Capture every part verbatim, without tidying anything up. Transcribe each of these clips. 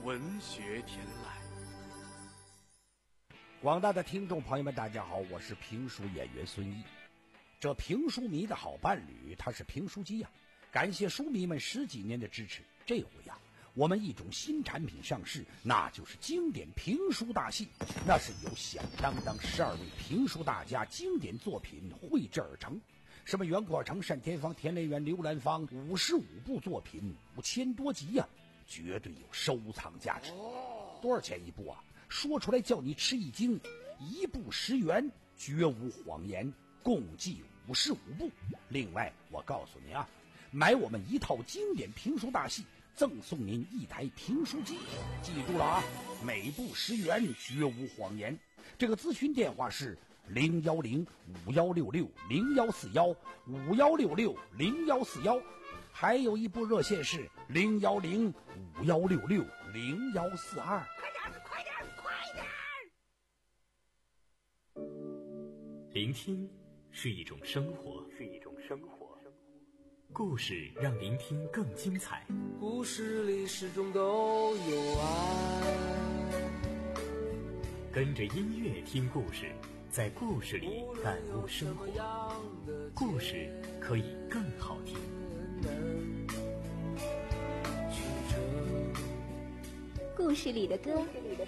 文学天籁。 广大的听众朋友们，大家好，我是评书演员孙毅。这评书迷的好伴侣，他是评书机呀、啊。感谢书迷们十几年的支持。这回呀、啊，我们一种新产品上市，那就是经典评书大戏。那是由响当当十二位评书大家经典作品绘制而成。什么袁阔成、单田芳、田连元、刘兰芳，五十五部作品，五千多集呀、啊，绝对有收藏价值。多少钱一部啊？说出来叫你吃一惊，一部十元，绝无谎言，共计五十五部。另外，我告诉你啊，买我们一套经典评书大戏，赠送您一台评书机。记住了啊，每部十元，绝无谎言。这个咨询电话是零幺零五幺六六零幺四幺五幺六六零幺四幺，还有一部热线是零幺零五幺六六零幺四二。 快点，快点，快点！ 聆听是一种生活，是一种生活。故事让聆听更精彩。 故事里始终都有爱。 跟着音乐听故事，在故事里感悟生活。故事可以更好听。 故事里的歌。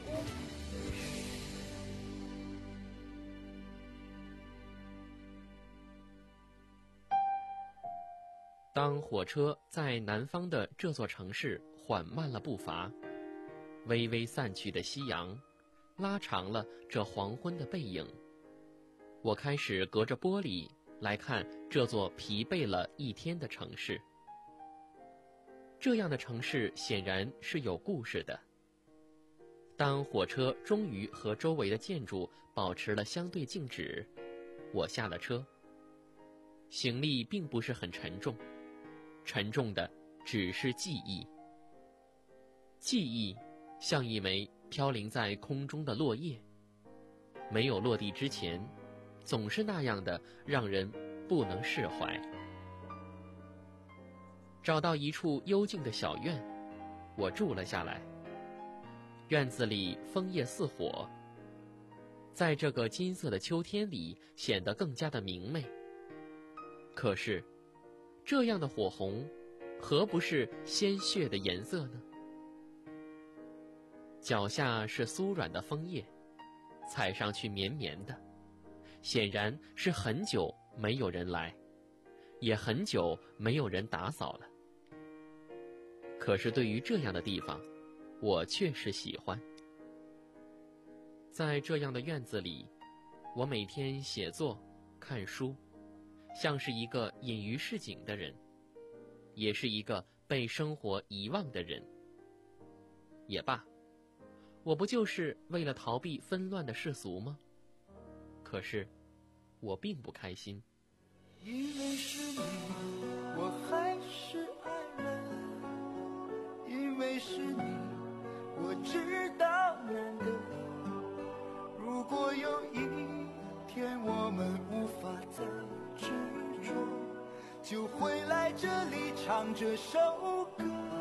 当火车在南方的这座城市缓慢了步伐，微微散去的夕阳拉长了这黄昏的背影，我开始隔着玻璃来看这座疲惫了一天的城市。这样的城市显然是有故事的。当火车终于和周围的建筑保持了相对静止，我下了车。行李并不是很沉重，沉重的只是记忆。记忆像一枚飘零在空中的落叶，没有落地之前，总是那样的让人不能释怀。找到一处幽静的小院，我住了下来。院子里枫叶似火，在这个金色的秋天里显得更加的明媚。可是，这样的火红，何不是鲜血的颜色呢？脚下是酥软的枫叶，踩上去绵绵的，显然是很久没有人来，也很久没有人打扫了。可是对于这样的地方，我确实喜欢。在这样的院子里，我每天写作、看书，像是一个隐于市井的人，也是一个被生活遗忘的人。也罢，我不就是为了逃避纷乱的世俗吗？可是，我并不开心。 因为是你，我还是爱人；因为是你，我知道难得。如果有一天我们无法再执着，就回来这里唱这首歌。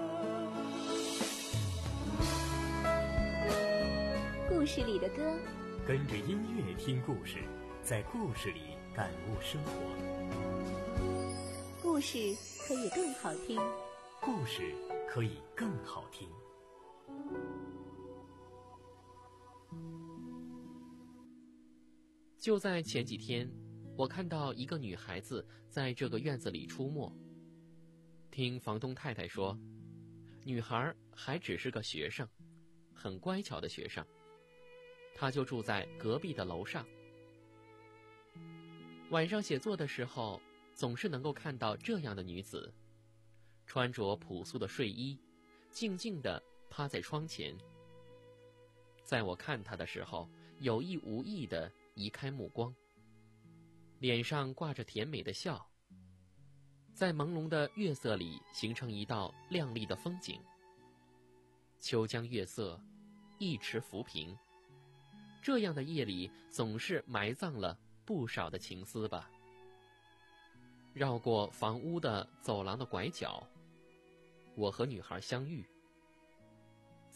故事里的歌， 跟着音乐听故事，在故事里感悟生活。 故事可以更好听。 故事可以更好听。 就在前几天，我看到一个女孩子在这个院子里出没。听房东太太说，女孩还只是个学生，很乖巧的学生，她就住在隔壁的楼上。晚上写作的时候，总是能够看到这样的女子，穿着朴素的睡衣，静静地趴在窗前。在我看她的时候，有意无意地移开目光，脸上挂着甜美的笑，在朦胧的月色里形成一道亮丽的风景。秋江月色，一池浮萍，这样的夜里总是埋葬了不少的情思吧。绕过房屋的走廊的拐角，我和女孩相遇。此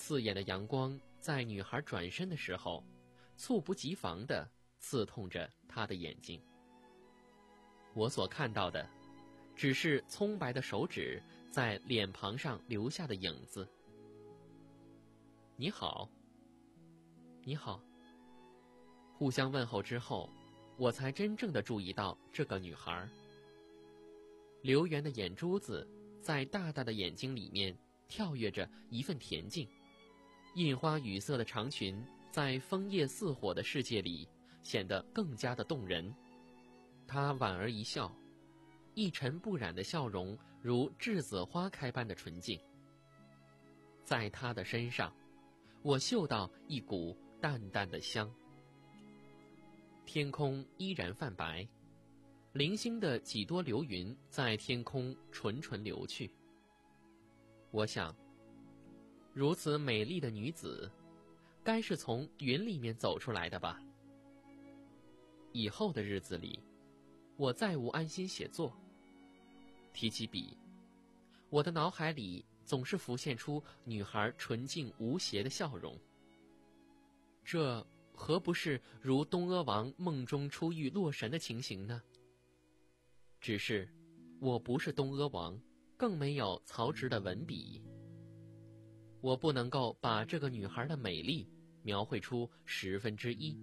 刺眼的阳光在女孩转身的时候，猝不及防地刺痛着她的眼睛。我所看到的，只是葱白的手指在脸庞上留下的影子。你好，你好。互相问候之后，我才真正地注意到这个女孩。流圆的眼珠子在大大的眼睛里面跳跃着一份恬静，印花雨色的长裙在枫叶似火的世界里显得更加的动人。她莞尔一笑，一尘不染的笑容如栀子花开般的纯净。在她的身上，我嗅到一股淡淡的香。天空依然泛白，零星的几多流云在天空纯纯流去。我想，如此美丽的女子，该是从云里面走出来的吧。以后的日子里，我再无安心写作。提起笔，我的脑海里总是浮现出女孩纯净无邪的笑容。这何不是如东阿王梦中出狱洛神的情形呢？只是我不是东阿王，更没有曹植的文笔，我不能够把这个女孩的美丽描绘出十分之一。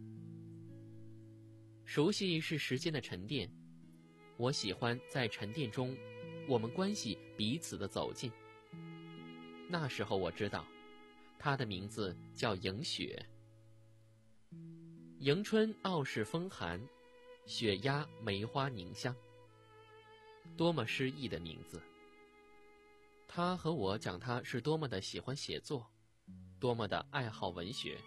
熟悉是时间的沉淀，我喜欢在沉淀中我们关系彼此的走近。那时候我知道她的名字叫迎雪。迎春傲世风寒，雪压梅花凝香，多么诗意的名字。他和我讲他是多么的喜欢写作，多么的爱好文学。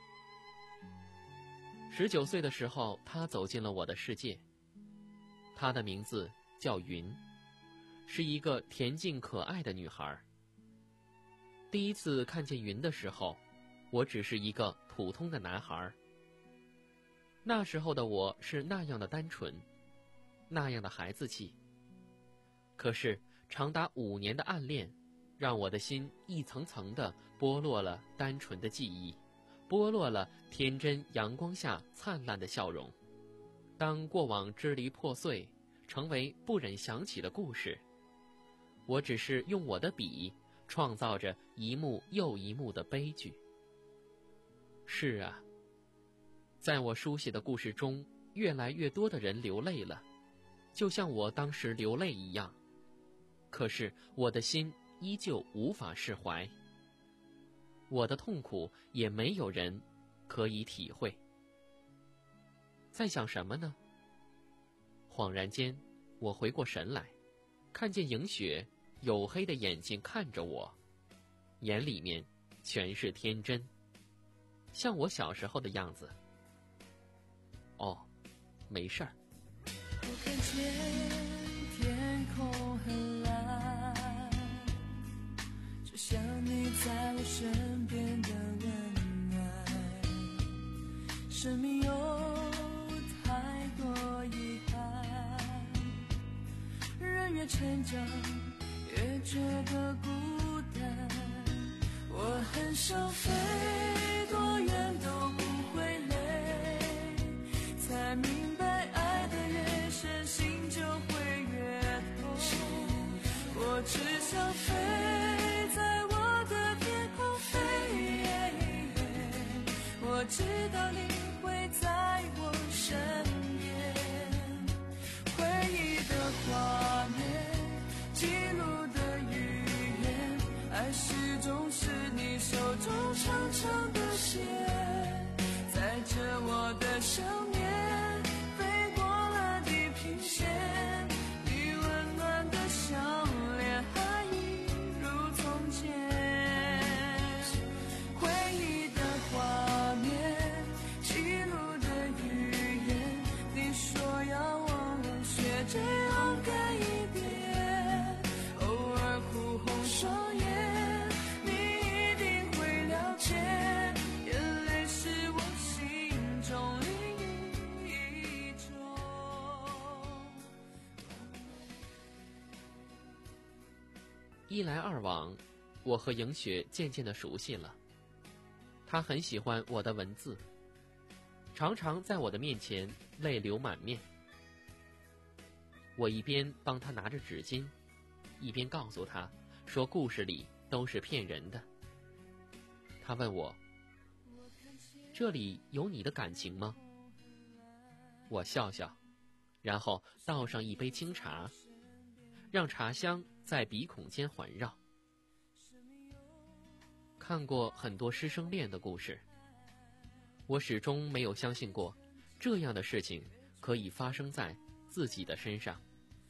十九岁的时候，他走进了我的世界。她的名字叫云，是一个恬静可爱的女孩。第一次看见云的时候，我只是一个普通的男孩。那时候的我是那样的单纯，那样的孩子气。可是长达五年的暗恋，让我的心一层层地剥落了单纯的记忆，剥落了天真阳光下灿烂的笑容。当过往支离破碎，成为不忍想起的故事，我只是用我的笔创造着一幕又一幕的悲剧。是啊，在我书写的故事中，越来越多的人流泪了，就像我当时流泪一样。可是我的心依旧无法释怀，我的痛苦也没有人可以体会。在想什么呢？恍然间，我回过神来，看见迎雪黝黑的眼睛看着我，眼里面全是天真，像我小时候的样子。哦，没事儿。 我看见天空很蓝，就像你在我身边的温暖。生命有太多遗憾，人越成长越觉得孤单。我很想飞多远都不会累，才明白爱的越深，心就会越痛。我只想飞在我的天空飞，我知道你会在我身边。回忆的画面，记录的语言，爱始终是你手中长长的线，载着我的想念，飞过了地平线，你温暖的笑脸还一如从前。回忆的画面，记录的语言，你说要我学着勇敢一点，偶尔哭红双眼，你一定会了解，眼泪是我心中另一种。 一来二往，我和迎雪渐渐的熟悉了。 他很喜欢我的文字，常常在我的面前泪流满面。我一边帮他拿着纸巾，一边告诉他说故事里都是骗人的。他问我，这里有你的感情吗？我笑笑，然后倒上一杯清茶，让茶香在鼻孔间环绕。看过很多师生恋的故事，我始终没有相信过这样的事情可以发生在自己的身上。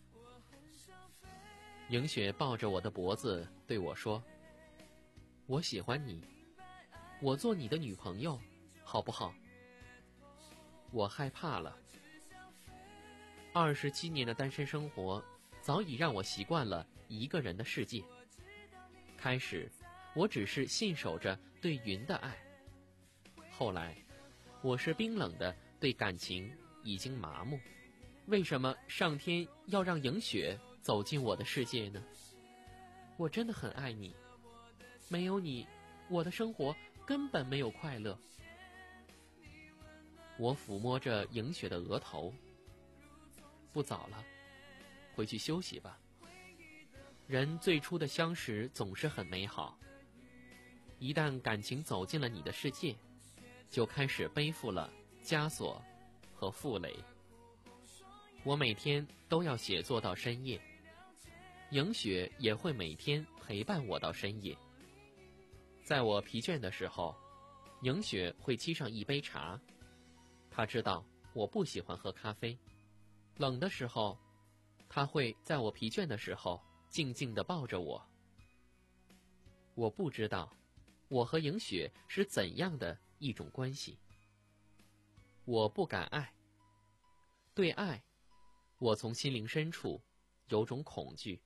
迎雪抱着我的脖子对我说，我喜欢你，我做你的女朋友好不好？我害怕了。二十七年的单身生活早已让我习惯了一个人的世界。开始我只是信守着对云的爱，后来我是冰冷的对感情已经麻木。为什么上天要让迎雪走进我的世界呢？我真的很爱你，没有你，我的生活根本没有快乐。我抚摸着迎雪的额头，不早了，回去休息吧。人最初的相识总是很美好，一旦感情走进了你的世界，就开始背负了枷锁和负累。我每天都要写作到深夜，迎雪也会每天陪伴我到深夜。在我疲倦的时候，迎雪会沏上一杯茶。她知道我不喜欢喝咖啡，冷的时候，她会在我疲倦的时候静静地抱着我。我不知道我和迎雪是怎样的一种关系。我不敢爱，对爱，我从心灵深处有种恐惧。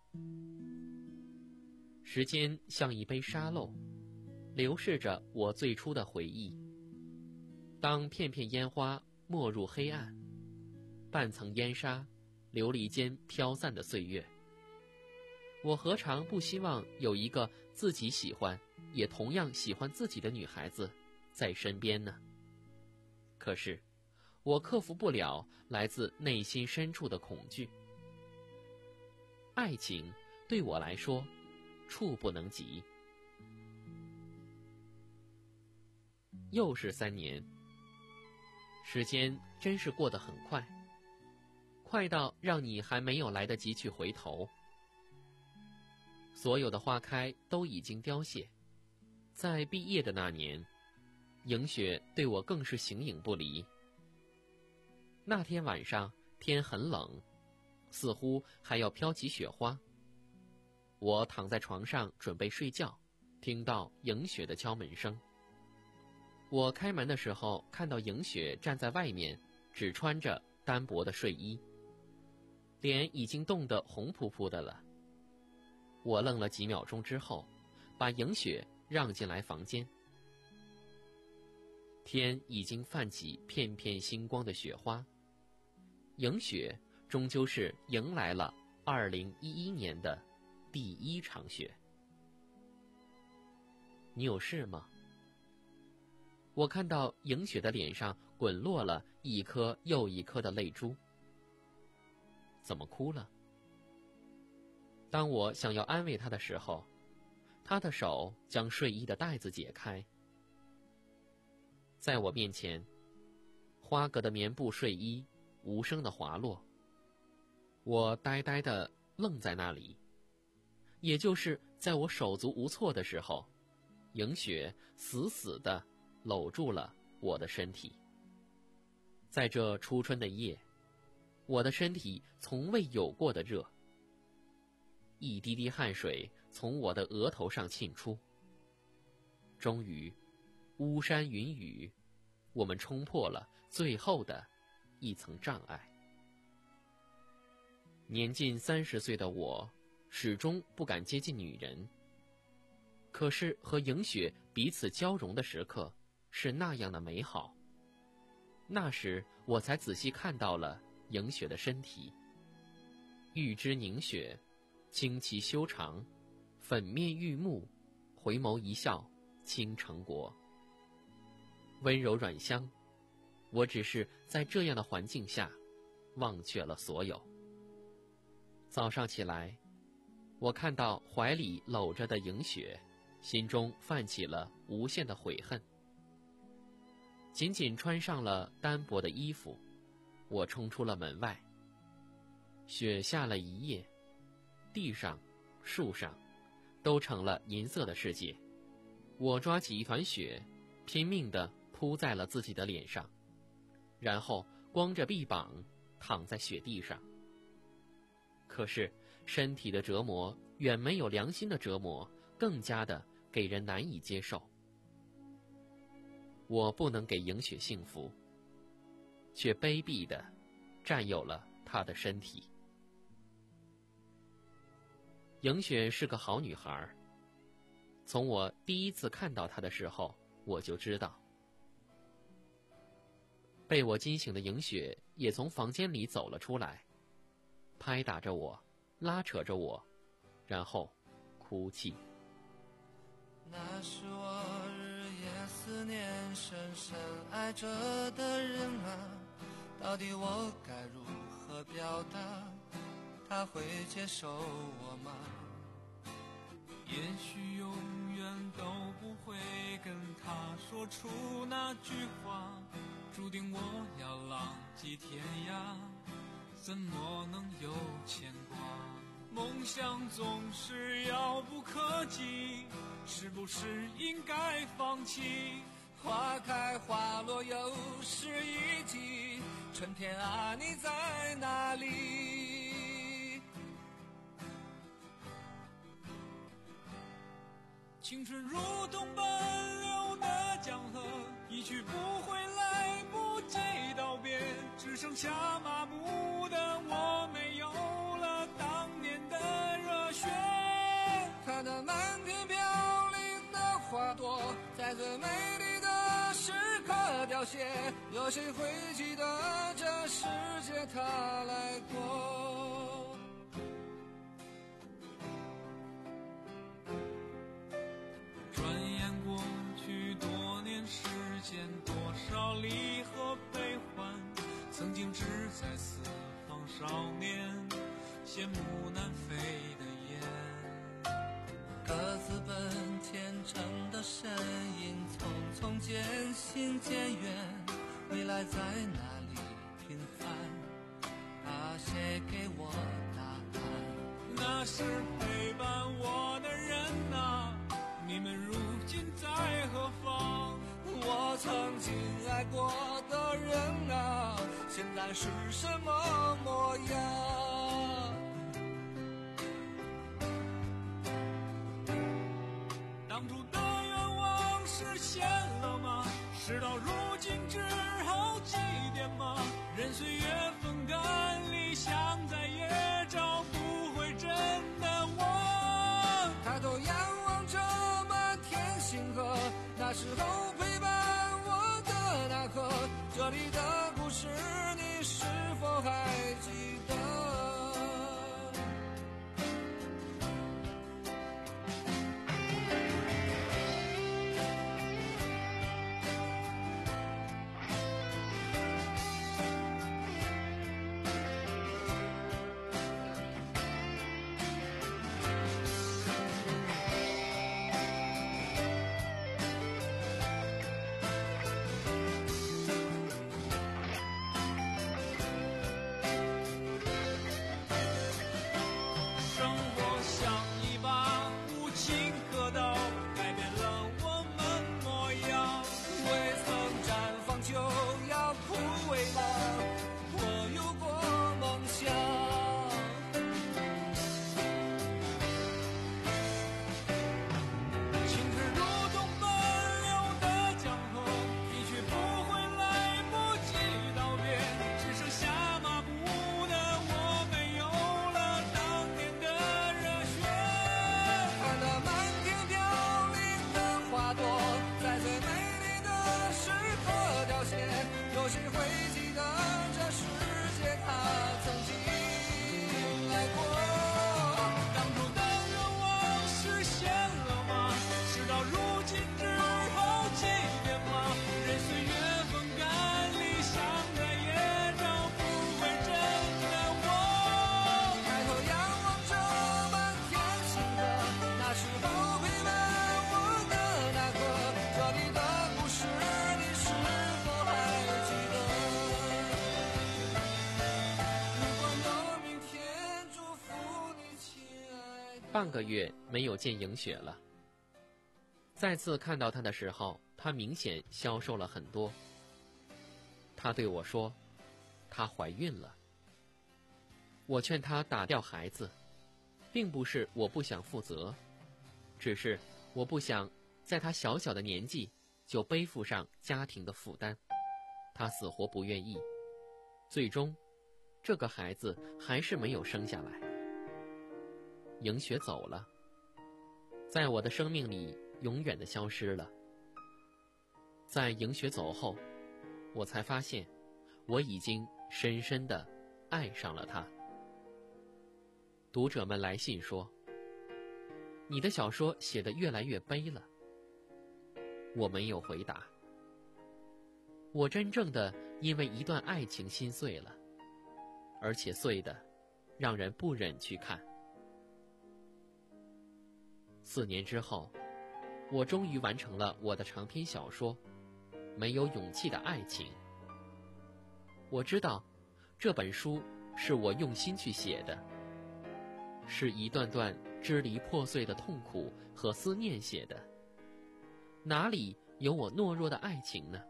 时间像一杯沙漏，流逝着我最初的回忆。当片片烟花没入黑暗，半层烟沙琉璃间飘散的岁月，我何尝不希望有一个自己喜欢也同样喜欢自己的女孩子在身边呢？可是我克服不了来自内心深处的恐惧。爱情对我来说触不能及。又是三年，时间真是过得很快，快到让你还没有来得及去回头。所有的花开都已经凋谢。在毕业的那年，迎雪对我更是形影不离。那天晚上天很冷，似乎还要飘起雪花。我躺在床上准备睡觉，听到迎雪的敲门声。我开门的时候，看到迎雪站在外面，只穿着单薄的睡衣，脸已经冻得红扑扑的了。我愣了几秒钟之后，把迎雪让进来房间。天已经泛起片片星光的雪花，迎雪终究是迎来了二零一一年的第一场雪。你有事吗？我看到迎雪的脸上滚落了一颗又一颗的泪珠。怎么哭了？当我想要安慰她的时候，她的手将睡衣的带子解开。在我面前，花格的棉布睡衣无声地滑落。我呆呆地愣在那里。也就是在我手足无措的时候，迎雪死死地搂住了我的身体。在这初春的夜，我的身体从未有过的热，一滴滴汗水从我的额头上沁出。终于，巫山云雨，我们冲破了最后的一层障碍。年近三十岁的我，始终不敢接近女人。可是和迎雪彼此交融的时刻是那样的美好。那时我才仔细看到了迎雪的身体，玉肢凝雪，清奇修长，粉面玉目，回眸一笑倾城国。 温柔软香。我只是在这样的环境下忘却了所有。早上起来，我看到怀里搂着的迎雪，心中泛起了无限的悔恨。紧紧穿上了单薄的衣服，我冲出了门外。雪下了一夜，地上、树上都成了银色的世界。我抓起一团雪，拼命地扑在了自己的脸上，然后光着臂膀躺在雪地上。可是身体的折磨远没有良心的折磨更加的给人难以接受。我不能给迎雪幸福，却卑鄙地占有了她的身体。迎雪是个好女孩，从我第一次看到她的时候，我就知道。被我惊醒的迎雪也从房间里走了出来，拍打着我，拉扯着我，然后哭泣。 那是我日夜思念、深深爱着的人啊，到底我该如何表达？他会接受我吗？ 也许永远都不会跟他说出那句话，注定我要浪迹天涯，怎么能有牵挂？梦想总是遥不可及，是不是应该放弃？ 花开花落又是一季，春天啊，你在哪里？ 青春如同奔流的江河，一去不回，来不及道别，只剩下麻木的我，没有了当年的热血。 看那满天飘零的花朵，在最美丽的时刻凋谢，有谁会记得这世界它来过？ 转眼过去多年时间，多少离合悲欢，曾经志在四方少年，羡慕南飞的雁。 各自奔前程的身影，匆匆渐行渐远，未来在哪里平凡？啊，谁给我答案？ 那是陪伴我的人啊，你们如今在何方？ 我曾经爱过的人啊，现在是什么模样？ 当初的愿望实现了吗？事到如今只好祭奠吗？任岁月风干，理想再也找不回真的我。 抬头仰望着满天星河，那时候陪伴我的那刻，这里的故事你是否还记得？ 半个月没有见迎雪了。再次看到她的时候，她明显消瘦了很多。她对我说，她怀孕了。我劝她打掉孩子，并不是我不想负责，只是我不想在她小小的年纪就背负上家庭的负担。她死活不愿意，最终这个孩子还是没有生下来。迎雪走了，在我的生命里永远的消失了。在迎雪走后，我才发现我已经深深地爱上了她。读者们来信说，你的小说写得越来越悲了。我没有回答。我真正的因为一段爱情心碎了，而且碎的让人不忍去看。四年之后，我终于完成了我的长篇小说《没有勇气的爱情》。我知道这本书是我用心去写的，是一段段支离破碎的痛苦和思念写的，哪里有我懦弱的爱情呢？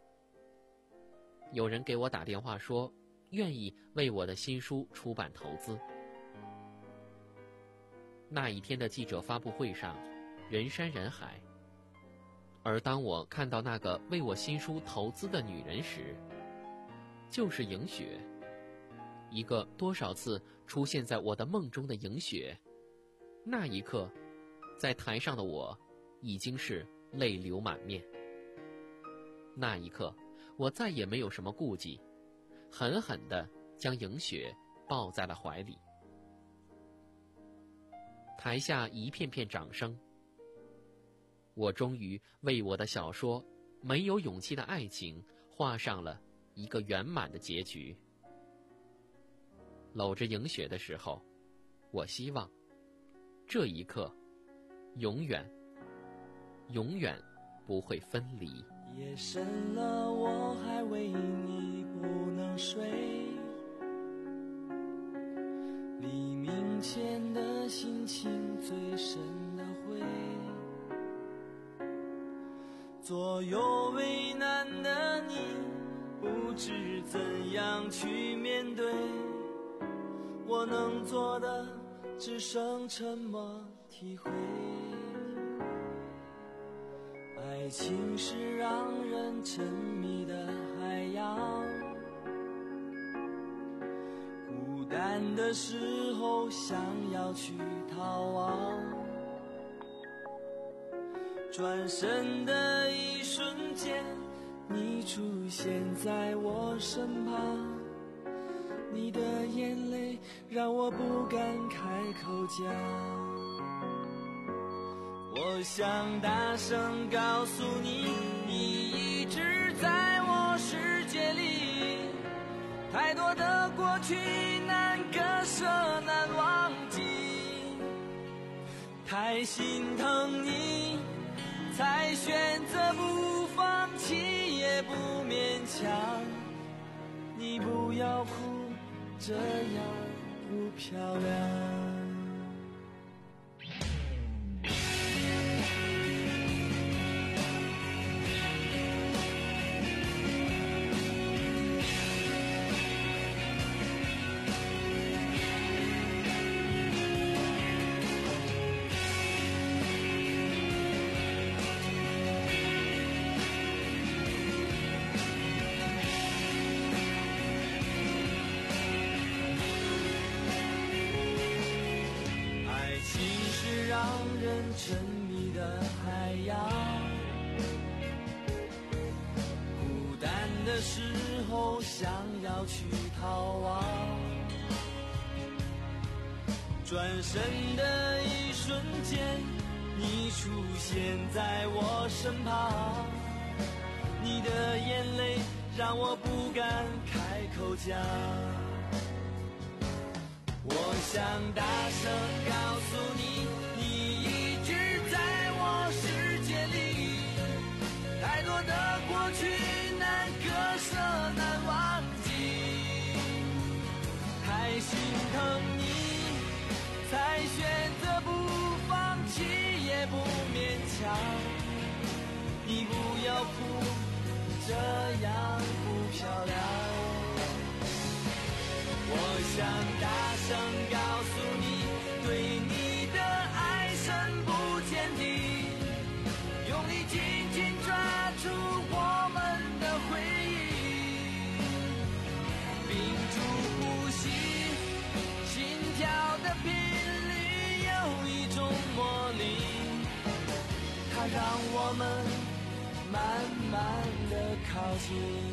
有人给我打电话说，愿意为我的新书出版投资。那一天的记者发布会上，人山人海。而当我看到那个为我新书投资的女人时，就是迎雪，一个多少次出现在我的梦中的迎雪。那一刻，在台上的我已经是泪流满面。那一刻，我再也没有什么顾忌，狠狠地将迎雪抱在了怀里。台下一片片掌声。我终于为我的小说《没有勇气的爱情》画上了一个圆满的结局。搂着迎雪的时候，我希望这一刻永远永远不会分离。 夜深了，我还为你不能睡，黎明前的心情最深的灰，左右为难的你不知怎样去面对，我能做的只剩沉默体会。爱情是让人沉迷的海洋，孤单的时候想要去逃亡，转身的一瞬间你出现在我身旁，你的眼泪让我不敢开口讲，我想大声告诉你，你一直在我世界里，太多的过去难割舍难忘记，太心疼你才选择不放弃也不勉强，你不要哭，这样不漂亮。让人沉迷的海洋，孤单的时候想要去逃亡，转身的一瞬间你出现在我身旁，你的眼泪让我不敢开口讲，我想大声告诉你，你一直在我世界里，太多的过去难割舍难忘记，太心疼你才选择不亮。你不要哭，这样不漂亮。我想大声告诉你，对你的爱深不见底，用力紧紧抓住我们的回忆，屏住呼吸，心跳的频率有一种魔力，它让我们慢慢的靠近。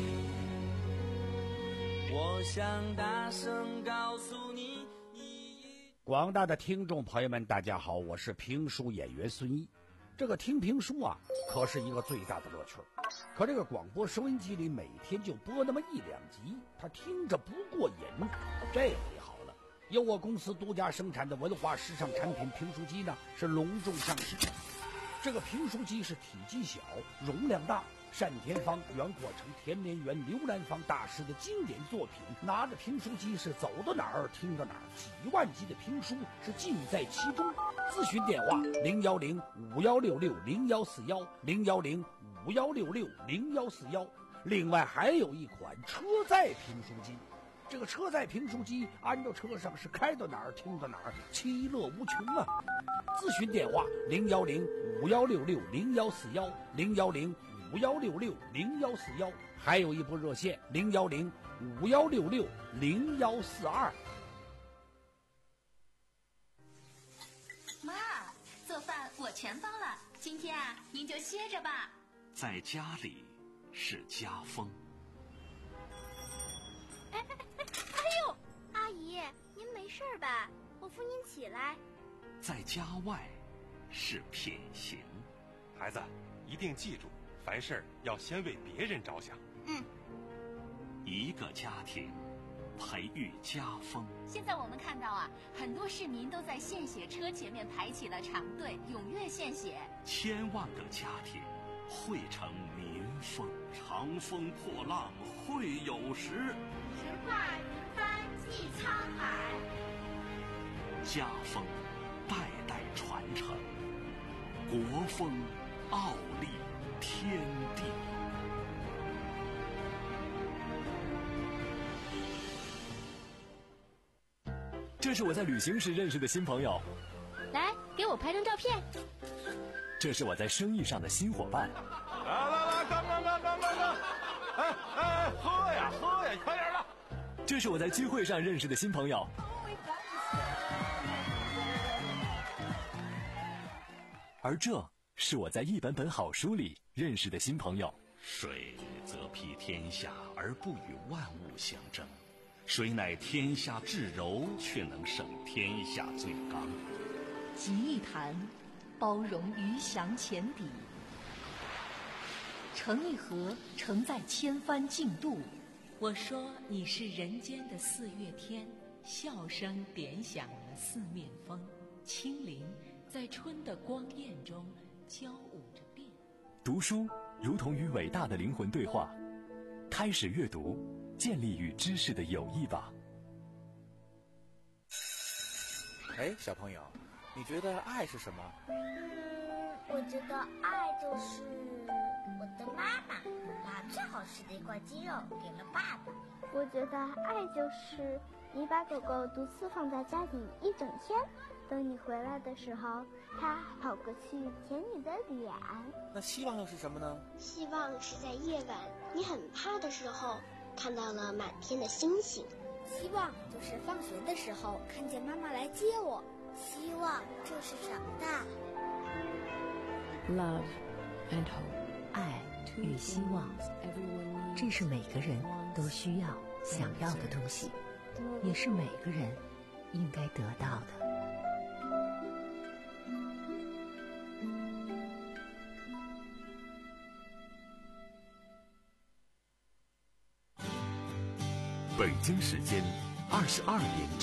我想大声告诉你，你广大的听众朋友们大家好，我是评书演员孙毅。这个听评书啊可是一个最大的乐趣，可这个广播收音机里每天就播那么一两集，他听着不过瘾。这回好了，由我公司独家生产的文化时尚产品评书机呢是隆重上市。这个评书机是体积小，容量大，单田芳、袁国成、田连元、刘兰芳大师的经典作品，拿着评书机是走到哪儿听到哪儿，几万集的评书是尽在其中。咨询电话零幺零五幺六六零幺四幺零幺零五幺六六零幺四幺。另外还有一款车载评书机，这个车载评书机安到车上是开到哪儿听到哪儿，其乐无穷啊！咨询电话零幺零五幺六六零幺四幺零幺零五幺六六零幺四幺，还有一部热线零幺零五幺六六零幺四二。 妈，做饭我全包了，今天啊，您就歇着吧。 在家里是家风。 哎哎哎！哎呦，阿姨，您没事吧？我扶您起来。 在家外是品行。 孩子，一定记住，凡事要先为别人着想。 嗯。 一个家庭培育家风。 现在我们看到啊，很多市民都在献血车前面排起了长队，踊跃献血。 千万个家庭汇成民风。长风破浪会有时， 直挂云帆济沧海。 家风代代传承，国风傲立天地。 这是我在旅行时认识的新朋友， 来给我拍张照片。 这是我在生意上的新伙伴。 来来来，干干干干干干！哎哎，喝呀喝呀，快点的！ 这是我在聚会上认识的新朋友。而这是我在一本本好书里认识的新朋友。 水则披天下而不与万物相争，水乃天下至柔，却能胜天下最刚。 集一谈，包容鱼翔浅底；成一河，承载千帆竞渡。 我说你是人间的四月天，笑声点响了四面风，清灵在春的光艳中交舞着变。 读书如同与伟大的灵魂对话，开始阅读，建立与知识的友谊吧。 哎，小朋友，你觉得爱是什么？ 嗯，我觉得爱就是我的妈妈把最好吃的一块鸡肉给了爸爸。 我觉得爱就是你把狗狗独自放在家里一整天，等你回来的时候，它跑过去舔你的脸。 那希望又是什么呢？ 希望是在夜晚你很怕的时候，看到了满天的星星。 希望就是放学的时候看见妈妈来接我。希望就是长大。 Love and hope， 爱与希望，这是每个人都需要、想要的东西，也是每个人应该得到的。 北京时间二十二点整。